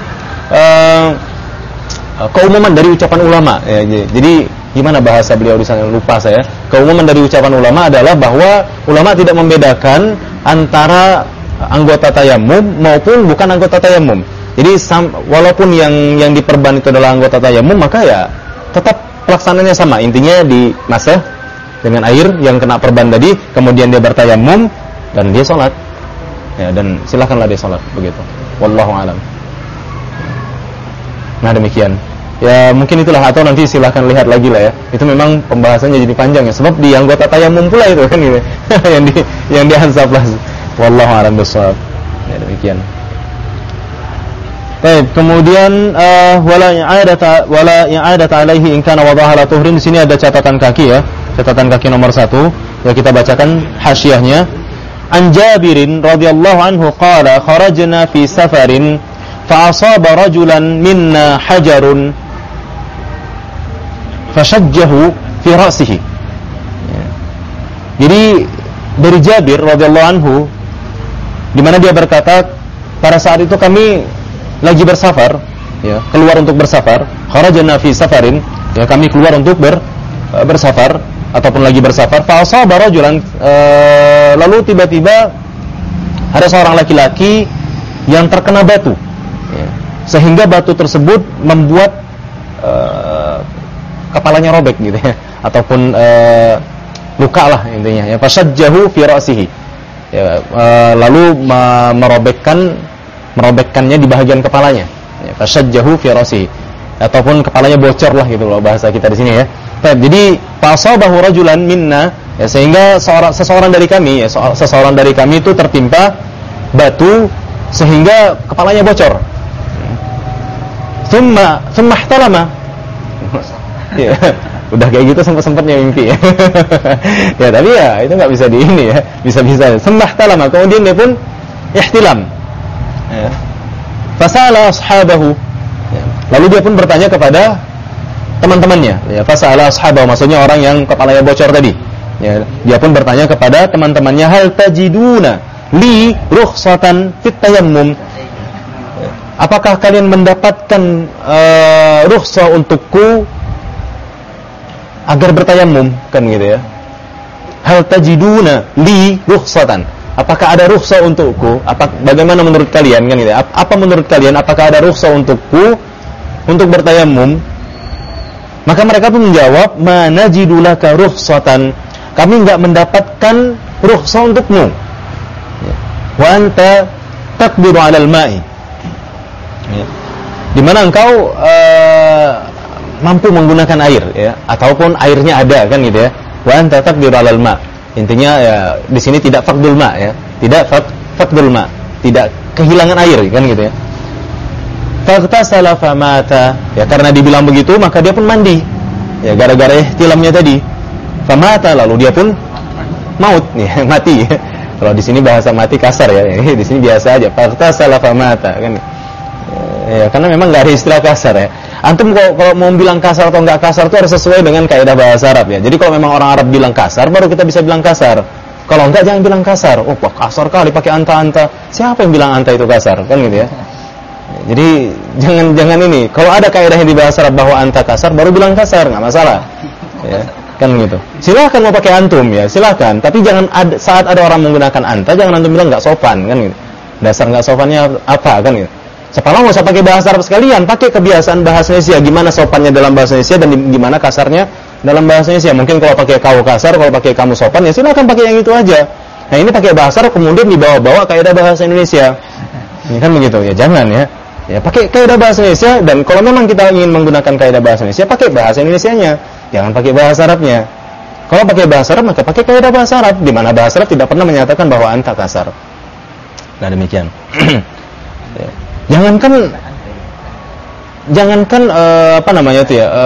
keumuman dari ucapan ulama. Ya, jadi gimana bahasa beliau di sana, lupa saya. Keumuman dari ucapan ulama adalah bahwa ulama tidak membedakan antara anggota tayamum maupun bukan anggota tayamum. Jadi walaupun yang diperban itu adalah anggota tayamum, maka ya tetap pelaksananya sama. Intinya dimasah dengan air yang kena perban tadi, kemudian dia bertayamum dan dia sholat. Ya, dan silakanlah dia sholat begitu. Wallahu a'lam. Nah demikian. Ya mungkin itulah, atau nanti silahkan lihat lagi lah ya. Itu memang pembahasannya jadi panjang ya. Sebab di anggota tayamum pula itu kan gitu. yang di Hansaplas. Wallahu a'lam bishawab. Ya demikian. Baik, kemudian wala i'adata alaihi in kana wadaha la tuhrin. Di sini ada catatan kaki ya. Catatan kaki nomor 1. Ya kita bacakan hasyiahnya. An Jabirin radhiyallahu anhu qala kharajna fi safarin فأصاب رجلا منا حجر فشجه في رأسه. Jadi dari Jabir radhiyallahu anhu, di mana dia berkata, pada saat itu kami lagi bersafar, ya, keluar untuk bersafar, kharajna fi safarin, ya, kami keluar untuk bersafar ataupun lagi bersafar, fa asaba rajulan, lalu tiba-tiba ada seorang laki-laki yang terkena batu. Sehingga batu tersebut membuat kepalanya robek gitu ya, ataupun luka lah intinya ya. Fasajjahu fi ra'sihi, ya, lalu merobekkannya di bagian kepalanya ya. Fasajjahu fi ra'sihi, ataupun kepalanya bocor lah gitu loh bahasa kita di sini ya. Jadi fasabahu rajulan minna, ya, sehingga seseorang dari kami ya, seseorang dari kami itu tertimpa batu sehingga kepalanya bocor. Thumma ihtalama. Ya, udah kayak gitu sempat-sempatnya mimpi ya. Ya, tapi ya itu enggak bisa di ini ya. Bisa-bisa. Thumma ihtalama, kemudian dia pun ihtilam. Ya. Fasala ashabahu. Ya. Lalu dia pun bertanya kepada teman-temannya. Ya, fasala ashabahu, maksudnya orang yang kepalanya bocor tadi. Ya, dia pun bertanya kepada teman-temannya, hal tajiduna li rukhsatan fit tayammum. Apakah kalian mendapatkan rukhsah untukku agar bertayamum, kan gitu ya. Hal tajiduna li rukhsatan. Apakah ada rukhsah untukku? Bagaimana menurut kalian, kan gitu ya. Apa menurut kalian, apakah ada rukhsah untukku untuk bertayamum? Maka mereka pun menjawab, ma najidulaka rukhsatan. Kami enggak mendapatkan rukhsah untukmu. Wa anta taqdiru 'alal ma'i. Ya. Di mana engkau mampu menggunakan air ya, ataupun airnya ada, kan gitu ya. Wa anta taqdiru 'alal ma'. Intinya ya di sini tidak faqdul ma' ya. Tidak faqdul ma', tidak kehilangan air, kan gitu ya. Faghtasala famata. Ya, karena dibilang begitu maka dia pun mandi. Ya, gara-gara ihtilamnya tadi. Famata, lalu dia pun maut ya, mati. Kalau di sini bahasa mati kasar ya. Di sini biasa aja. Faghtasala famata, kan. Ya, karena memang nggak ada istilah kasar ya. Antum kalau mau bilang kasar atau nggak kasar itu harus sesuai dengan kaidah bahasa Arab ya. Jadi kalau memang orang Arab bilang kasar, baru kita bisa bilang kasar. Kalau enggak, jangan bilang kasar. Oh, wah, kasar kali pakai anta-anta. Siapa yang bilang anta itu kasar, kan gitu ya. Jadi jangan ini. Kalau ada kaidahnya di bahasa Arab bahwa anta kasar, baru bilang kasar, nggak masalah. Ya, kan gitu. Silakan mau pakai antum ya, silakan. Tapi jangan saat ada orang menggunakan anta, jangan antum bilang nggak sopan, kan gitu. Dasar nggak sopannya apa, kan gitu. Sepalang nggak usah pakai bahasa Arab sekalian, pakai kebiasaan bahasa Indonesia. Gimana sopannya dalam bahasa Indonesia dan gimana kasarnya dalam bahasa Indonesia. Mungkin kalau pakai kau kasar, kalau pakai kamu sopan, ya silakan pakai yang itu aja. Nah, ini pakai bahasa Arab kemudian dibawa-bawa kaidah bahasa Indonesia. Ini kan begitu ya, jangan ya. Ya, pakai kaidah bahasa Indonesia, dan kalau memang kita ingin menggunakan kaidah bahasa Indonesia, pakai bahasa Indonesianya. Jangan pakai bahasa Arabnya. Kalau pakai bahasa Arab, maka pakai kaidah bahasa Arab, di mana bahasa Arab tidak pernah menyatakan bahwa anta kasar. Nah, demikian. Jangankan apa namanya itu ya,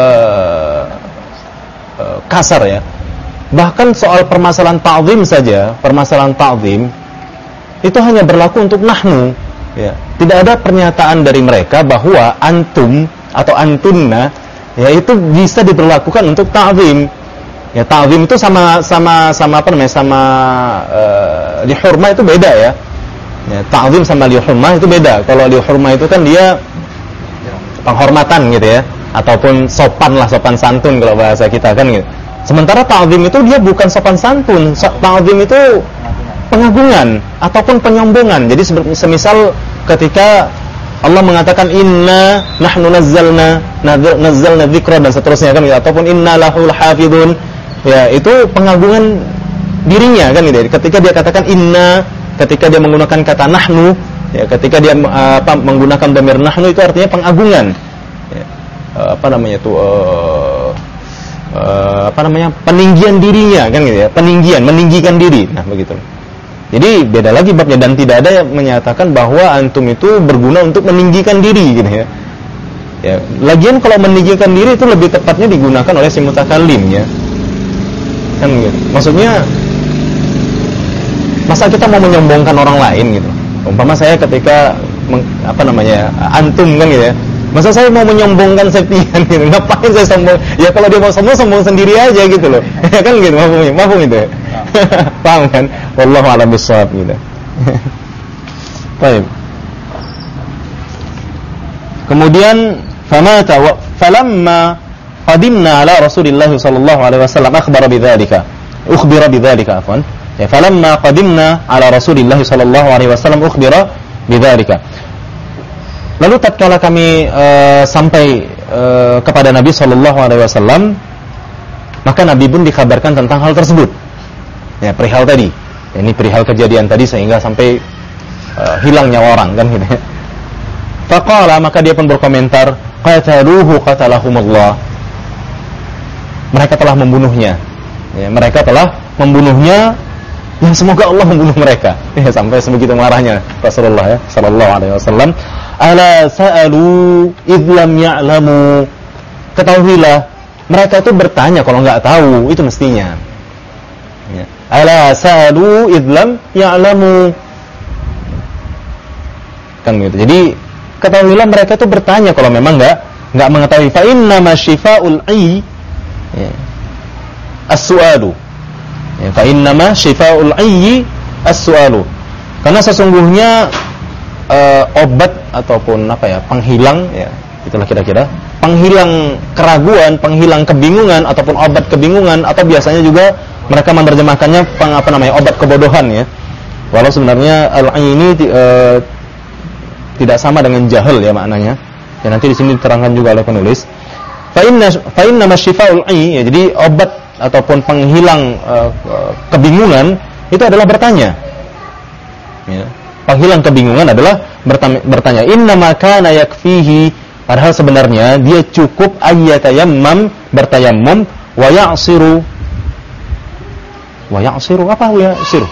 kasar ya. Bahkan soal permasalahan ta'zim saja, permasalahan ta'zim itu hanya berlaku untuk nahnu, ya. Tidak ada pernyataan dari mereka bahwa antum atau antunna, ya, itu bisa diberlakukan untuk ta'zim. Ya, ta'zim itu sama apa namanya? Sama lihurma itu beda ya. Ya, ta'zim sama lihurma itu beda. Kalau lihurma itu kan dia penghormatan gitu ya, ataupun sopan santun kalau bahasa kita kan gitu. Sementara ta'zim itu dia bukan sopan santun. Ta'zim itu pengagungan ataupun penyombongan. Jadi semisal ketika Allah mengatakan inna nahnu nazzalna dzikra dan seterusnya kan gitu, ataupun inna lahul hafidun, ya, itu pengagungan dirinya kan gitu. Ketika dia katakan inna, ketika dia menggunakan kata nahnu, ya, ketika dia menggunakan dhamir nahnu, itu artinya pengagungan. Ya, apa namanya itu peninggian dirinya kan gitu ya, meninggikan diri. Nah, begitu. Jadi beda lagi babnya, dan tidak ada yang menyatakan bahwa antum itu berguna untuk meninggikan diri gitu ya. Ya, lagian kalau meninggikan diri itu lebih tepatnya digunakan oleh si mutakallim ya. Kan gitu. Maksudnya masa kita mau menyombongkan orang lain gitu. Umpama saya ketika antum kan gitu ya. Masa saya mau menyombongkan Septian gitu, ngapain saya sombong? Ya kalau dia mau sombong sendiri aja gitu loh. Ya kan gitu, mafhum itu. Paham kan? Wallahu a'lam bishawab gitu. Baik. Kemudian falamma qadimna ala Rasulillah sallallahu alaihi wasallam ukhbira bidzalika afwan. Ya, falamma qadimna ala Rasulillah sallallahu alaihi wasallam ukhbira bidzalika. Lalu tatkala kami sampai kepada Nabi sallallahu alaihi wasallam, maka Nabi pun dikabarkan tentang hal tersebut. Ya, perihal tadi. Ya, ini perihal kejadian tadi sehingga sampai hilang nyawa orang kan gitu. Faqala, maka dia pun berkomentar, qataluhu qatalahumullah. Mereka telah membunuhnya. Ya, mereka telah membunuhnya. Ya, semoga Allah membunuh mereka. Ya, sampai sebegitu marahnya Rasulullah ya sallallahu alaihi wasallam. Ala sa'alu idh lam ya'lamu. Ketahuilah, mereka itu bertanya kalau enggak tahu, itu mestinya. Ya. Ala sa'alu idh lam ya'lamu. Kan gitu. Jadi ketahuilah mereka itu bertanya kalau memang enggak mengetahui. Fa inna ma syifa'ul 'ayyi as-su'alu. Ya, fa inna ma syifa'ul 'ayyi as-su'alu. Karena sesungguhnya obat ataupun penghilang, ya, itulah kira-kira penghilang keraguan, penghilang kebingungan ataupun obat kebingungan, atau biasanya juga mereka menerjemahkannya obat kebodohan ya. Walau sebenarnya al-'ayyi ini tidak sama dengan jahil ya maknanya. Ya, nanti di sini diterangkan juga oleh penulis. Fa inna masyifa'ul 'ayyi, ya, jadi obat ataupun penghilang kebingungan itu adalah bertanya. Ya. Penghilang kebingungan adalah bertanya. Inna kana yakfihi, padahal sebenarnya dia cukup ayyatayammam, bertayammum, wa ya'siru apa ya? Siru.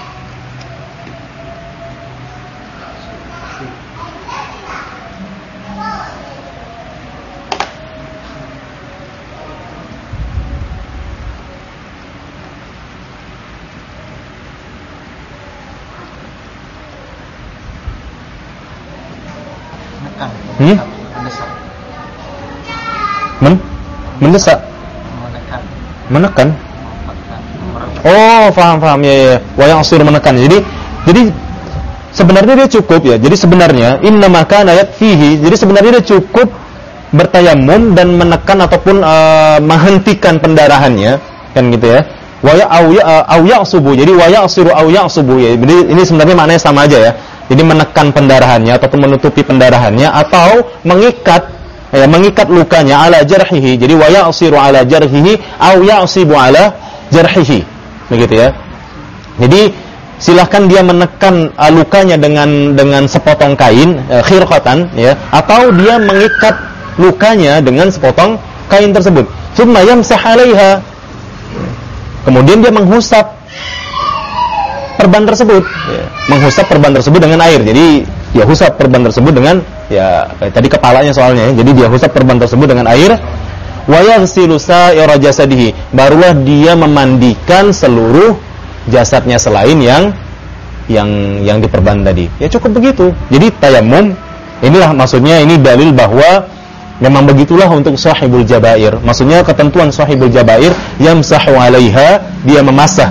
Mendesak. Menekan. Oh, paham ya. Wa ya'sir menekan. Jadi sebenarnya dia cukup ya. Jadi sebenarnya inna maka ayat fihi. Jadi sebenarnya dia cukup bertayamum dan menekan ataupun menghentikan pendarahannya, kan gitu ya. Wa ya'subu. Jadi wa ya'siru au ya'subu ya. Jadi ini sebenarnya maknanya sama aja ya. Jadi menekan pendarahannya ataupun menutupi pendarahannya atau mengikat mengikat lukanya ala jarhihi. Jadi wa ya'siru ala jarhihi au ya'sibu ala jarhihi. Begitu ya. Jadi silahkan dia menekan lukanya dengan sepotong kain, khirqatan ya, atau dia mengikat lukanya dengan sepotong kain tersebut. Tsumma yamsah 'alaiha. Kemudian dia menghusap perban tersebut, ya, menghusap perban tersebut dengan air. Jadi dia husap perban tersebut dengan tadi kepalanya soalnya, ya. Jadi dia husap perban tersebut dengan air. Wa yaghsilu sa'ira jasadihi. Barulah dia memandikan seluruh jasadnya selain yang diperban tadi. Ya cukup begitu. Jadi tayammum inilah maksudnya, ini dalil bahwa memang begitulah untuk sahibul jabair. Maksudnya ketentuan sahibul jabair, yamsahu 'alaiha, dia memasah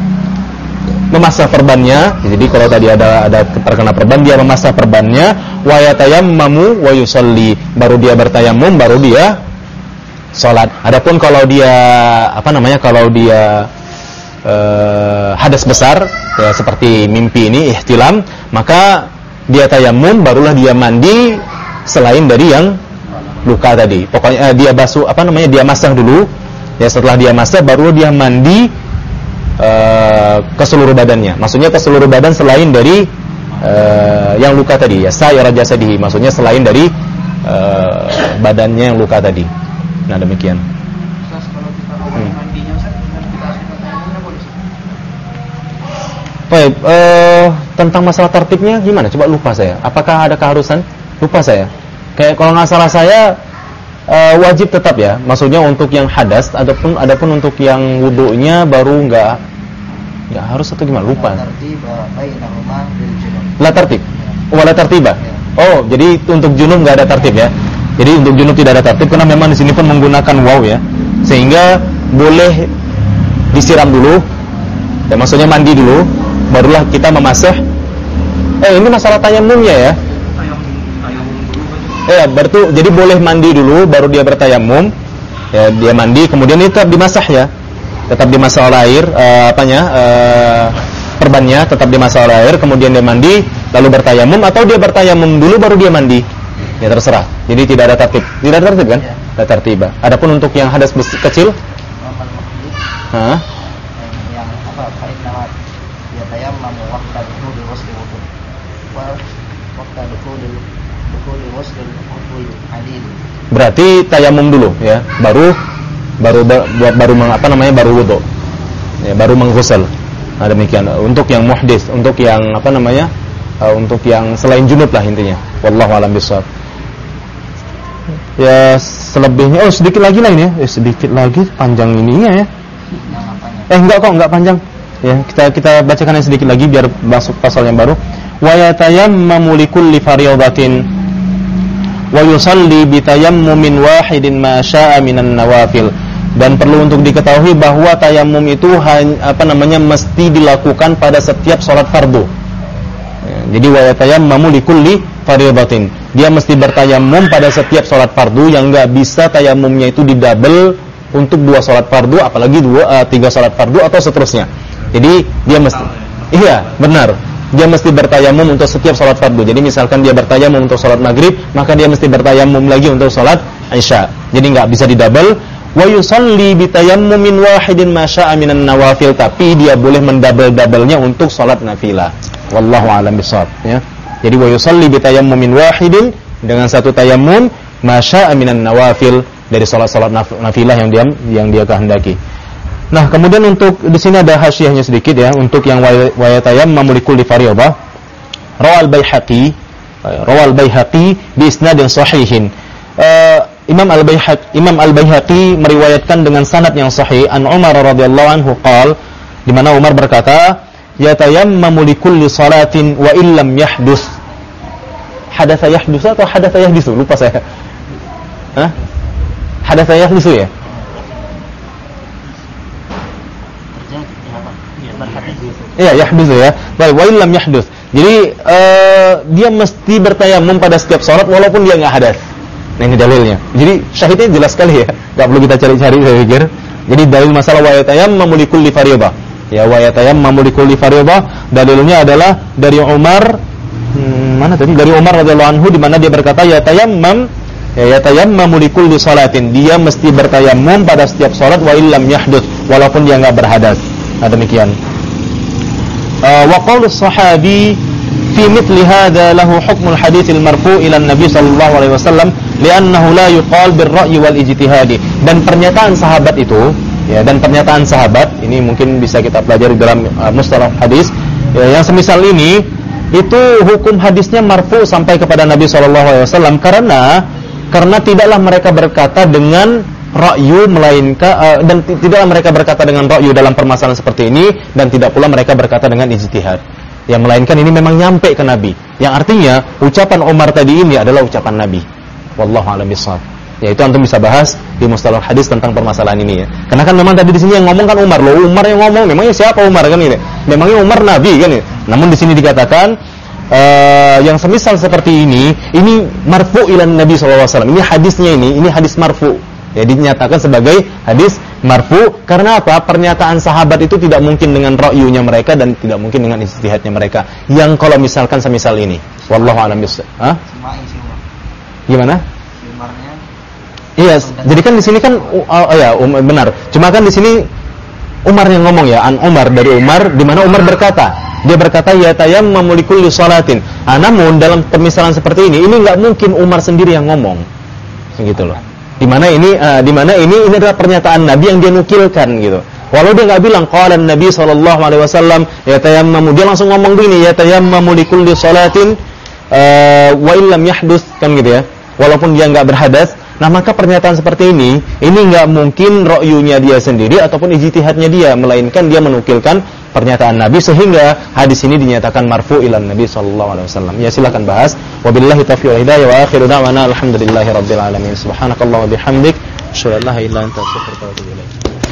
perbannya. Jadi kalau tadi ada terkena perban, dia memasah perbannya. Wa yatayammamu wa yusalli, baru dia bertayamum, baru dia salat. Adapun kalau dia kalau dia hadas besar ya, seperti mimpi ini, ihtilam, maka dia tayamum, barulah dia mandi selain dari yang luka tadi. Pokoknya dia basuh dia masah dulu. Ya, setelah dia masah baru dia mandi ke seluruh badannya. Maksudnya ke seluruh badan selain dari yang luka tadi, ya, sa'ira jasadihi. Maksudnya selain dari badannya yang luka tadi. Nah, demikian. Terus kalau kita awal mandinya Ustaz, kita harus bertanya boleh Ustaz? Baik, tentang masalah tertibnya gimana? Coba lupa saya. Apakah ada keharusan? Lupa saya. Kayak kalau nggak salah saya wajib tetap ya. Maksudnya untuk yang hadas, adapun untuk yang wudunya baru nggak harus atau gimana? Lupa. La tertib. Wala tertiba. Oh, jadi untuk junub nggak ada tertib ya. Jadi untuk junub tidak ada tertib karena memang di sini pun menggunakan waw ya. Sehingga boleh disiram dulu. Ya, maksudnya mandi dulu, barulah kita memasah. Ini masalah tayamumnya ya. Berarti jadi boleh mandi dulu baru dia bertayamum. Ya, dia mandi kemudian itu tetap dimasah ya. Tetap dimasah oleh air perbannya tetap dimasah oleh air, kemudian dia mandi lalu bertayamum, atau dia bertayamum dulu baru dia mandi. Ya terserah. Jadi tidak ada tertib. Tidak ada tertib kan? Tidak tertib. Adapun untuk yang hadas kecil, yang dia tayammum waqta dukhuli ghusl wudu wa waqta dukhuli ghusl wudu alil. Berarti tayamum dulu ya, baru wudu. Ya, baru menghusl. Nah, demikian. Untuk yang muhdits, untuk yang untuk yang selain junub lah intinya. Wallahu a'lam bishawab. Ya, selebihnya sedikit lagi lah ini ya. Sedikit lagi panjang ininya ya. Enggak panjang. Ya, kita bacakan yang sedikit lagi biar masuk pasal yang baru. Wa yatayammamu likulli fardhatin wa yusalli bi tayammumin wahidin ma syaa minan nawafil. Dan perlu untuk diketahui bahwa tayamum itu mesti dilakukan pada setiap salat fardu. Ya, jadi wa yatayammamu likulli fardhatin. Dia mesti bertayamum pada setiap salat fardu, yang enggak bisa tayamumnya itu didouble untuk 2 salat fardu, apalagi 3 salat fardu atau seterusnya. Jadi dia mesti benar. Dia mesti bertayamum untuk setiap salat fardu. Jadi misalkan dia bertayamum untuk salat maghrib, maka dia mesti bertayamum lagi untuk salat isya. Jadi enggak bisa didouble. Wa yusalli bi tayammumin wahidin ma syaa minan nawafil, tapi dia boleh mendouble-doublenya untuk salat nafilah. Wallahu a'lam bishawab ya. Jadi wa yusalli bi tayammumin wahidin, dengan satu tayammum ma syaa minan nawafil, dari salat-salat nafilah yang dia kehendaki. Nah, kemudian untuk di sini ada hasyiahnya sedikit ya, untuk yang wa yatayammamu likulli fardhatin. Rawal Baihaqi bi isnadin sahihin. Imam Al-Baihaqi meriwayatkan dengan sanad yang sahih an Umar radhiyallahu anhu qala, di mana Umar berkata, yatayammamu likulli salatin wa illam yahdus. Hadatsa yahdus atau hadatsa yahdisu? Lupa saya. Hadatsa yahdisu ya? Iya, yahdisu ya. Baik, wa illam yahdus. Jadi dia mesti bertayamum pada setiap salat walaupun dia enggak hadas. Nah, ini dalilnya. Jadi syahidnya jelas sekali ya. Enggak perlu kita cari-cari saya pikir. Jadi dalil masalah wa yatayammamu likulli fardhatin. Ya, wa yatayammamu likulli fardhatin, dalilnya adalah dari Umar. Dari Umar radhiyallahu anhu, di mana dia berkata yatayammam yatayammamu likulli salatin, dia mesti bertayammum pada setiap salat wa illam yahduts, walaupun dia enggak berhadas. Nah, demikian. Wa qaulus sahabi fi mithli hadha lahu hukmul haditsil marfu' ila an-nabi sallallahu alaihi wasallam li'annahu la yuqal bir-ra'yi wal ijtihadi. Dan pernyataan sahabat itu, ya, dan pernyataan sahabat ini mungkin bisa kita pelajari dalam mustalah hadis, ya, yang semisal ini itu hukum hadisnya marfu sampai kepada Nabi sallallahu alaihi wasallam karena tidaklah mereka berkata dengan ra'yu melainkan dan tidaklah mereka berkata dengan ra'yu dalam permasalahan seperti ini, dan tidak pula mereka berkata dengan ijtihad. Yang melainkan ini memang nyampe ke Nabi. Yang artinya ucapan Umar tadi ini adalah ucapan Nabi. Wallahu a'lam bishawab. Ya, itu antum bisa bahas di mustalah hadis tentang permasalahan ini, ya. Karena kan memang tadi di sini yang ngomong kan Umar. Loh, Umar yang ngomong, memangnya siapa Umar kan ini? Memangnya Umar Nabi kan ini. Namun di sini dikatakan yang semisal seperti ini marfu ilan Nabi sallallahu alaihi wasallam. Ini hadisnya ini hadis marfu. Ya, dinyatakan sebagai hadis marfu karena apa? Pernyataan sahabat itu tidak mungkin dengan ra'yunya mereka dan tidak mungkin dengan ijtihadnya mereka. Yang kalau misalkan semisal ini, wallahu a'lam bishawab. Gimana? Umarnya. Iya, jadi kan di sini kan benar. Cuma kan di sini Umar yang ngomong, ya, an Umar, dari Umar, di mana Umar berkata, dia berkata ya tayammamu likulli salatin. Namun dalam permisalan seperti ini enggak mungkin Umar sendiri yang ngomong. Begitu loh. Di mana ini adalah pernyataan Nabi yang dia nukilkan gitu. Walau dia enggak bilang qala Nabi sallallahu alaihi wasallam ya tayammamu, dia langsung ngomong begini ya tayammamu likulli salatin wa illam yahduts, kan gitu ya. Walaupun dia enggak berhadas. Nah, maka pernyataan seperti ini enggak mungkin ra'yunya dia sendiri ataupun ijtihadnya dia, melainkan dia menukilkan pernyataan Nabi, sehingga hadis ini dinyatakan marfu ilan Nabi sallallahu alaihi wasallam. Ya, silakan bahas. Wabillahi taufiq wal hidayah wa akhiru da'wana alhamdulillahirabbil alamin. Subhanakallahumma wa bihamdik, asyhadu an la ilaha illa anta astaghfiruka wa atubu ilaik.